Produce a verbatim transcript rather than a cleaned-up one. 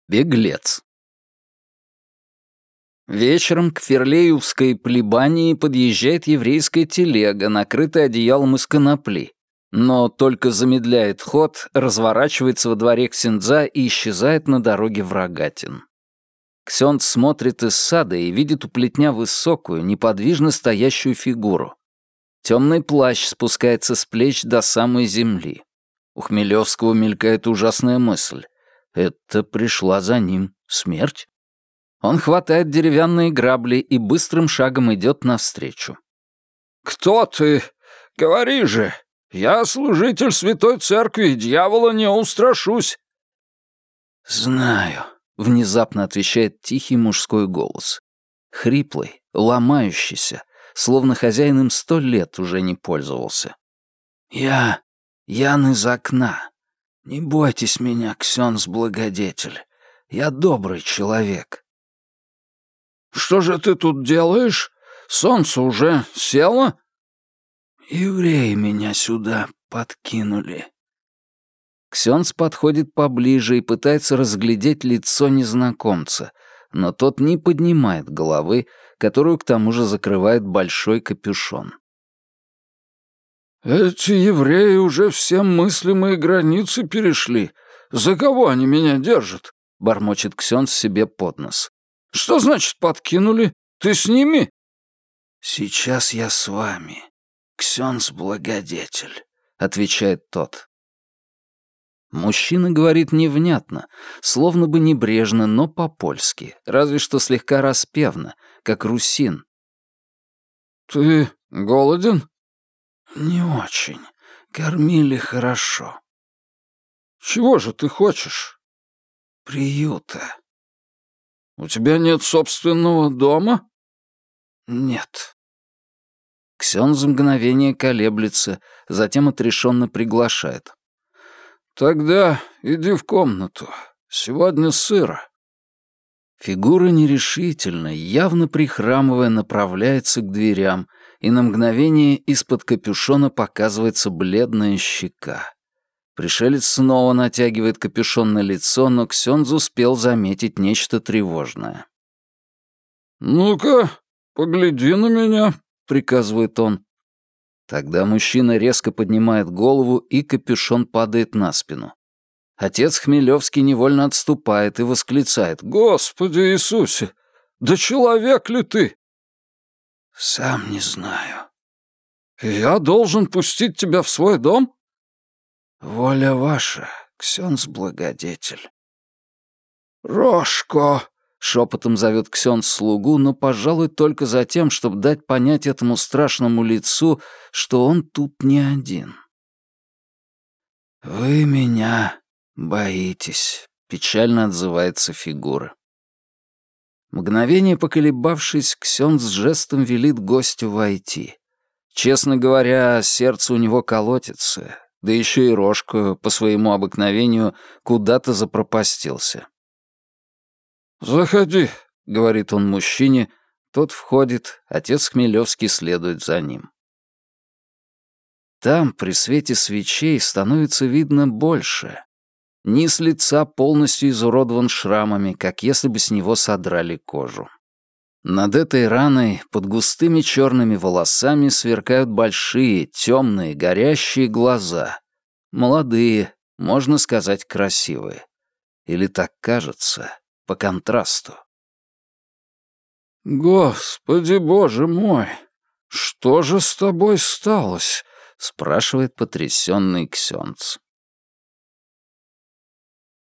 Беглец. Вечером к Ферлеевской плебании подъезжает еврейская телега, накрытая одеялом из конопли, но только замедляет ход, разворачивается во дворе ксендза и исчезает на дороге в Рогатин. Ксендз смотрит из сада и видит у плетня высокую, неподвижно стоящую фигуру. Темный плащ спускается с плеч до самой земли. У Хмелевского мелькает ужасная мысль. Это пришла за ним смерть. Он хватает деревянные грабли и быстрым шагом идет навстречу. «Кто ты? Говори же! Я служитель Святой Церкви, дьявола не устрашусь!» «Знаю», — внезапно отвечает тихий мужской голос. Хриплый, ломающийся, словно хозяин им сто лет уже не пользовался. «Я Ян из окна. Не бойтесь меня, ксёндз-благодетель. Я добрый человек». «Что же ты тут делаешь? Солнце уже село?» «Евреи меня сюда подкинули». Ксёндз подходит поближе и пытается разглядеть лицо незнакомца, но тот не поднимает головы, которую к тому же закрывает большой капюшон. «Эти евреи уже все мыслимые границы перешли. За кого они меня держат?» — бормочет Ксёндз себе под нос. «Что значит подкинули? Ты с ними?» «Сейчас я с вами, ксёндз-благодетель», — отвечает тот. Мужчина говорит невнятно, словно бы небрежно, но по-польски, разве что слегка распевно, как русин. «Ты голоден?» «Не очень. Кормили хорошо». «Чего же ты хочешь?» «Приюта». «У тебя нет собственного дома?» «Нет». Ксёндз мгновение колеблется, затем отрешенно приглашает. «Тогда иди в комнату. Сегодня сыро». Фигура нерешительно, явно прихрамывая, направляется к дверям, и на мгновение из-под капюшона показывается бледная щека. Пришелец снова натягивает капюшон на лицо, но Ксёндз успел заметить нечто тревожное. «Ну-ка, погляди на меня», — приказывает он. Тогда мужчина резко поднимает голову, и капюшон падает на спину. Отец Хмелевский невольно отступает и восклицает: «Господи Иисусе! Да человек ли ты?» «Сам не знаю». «Я должен пустить тебя в свой дом?» «Воля ваша, ксёндз-благодетель». «Рожко!» — шепотом зовет Ксёндз слугу, но, пожалуй, только за тем, чтобы дать понять этому страшному лицу, что он тут не один. «Вы меня боитесь», — печально отзывается фигура. Мгновение поколебавшись, Ксёндз жестом велит гостю войти. Честно говоря, сердце у него колотится, да еще и Рожко, по своему обыкновению, куда-то запропастился. «Заходи», — говорит он мужчине, тот входит, отец Хмелевский следует за ним. Там, при свете свечей, становится видно больше. Низ лица полностью изуродован шрамами, как если бы с него содрали кожу. Над этой раной под густыми черными волосами сверкают большие, темные, горящие глаза. Молодые, можно сказать, красивые. Или так кажется, по контрасту. «Господи, Боже мой! Что же с тобой сталось?» — спрашивает потрясенный Ксёндз.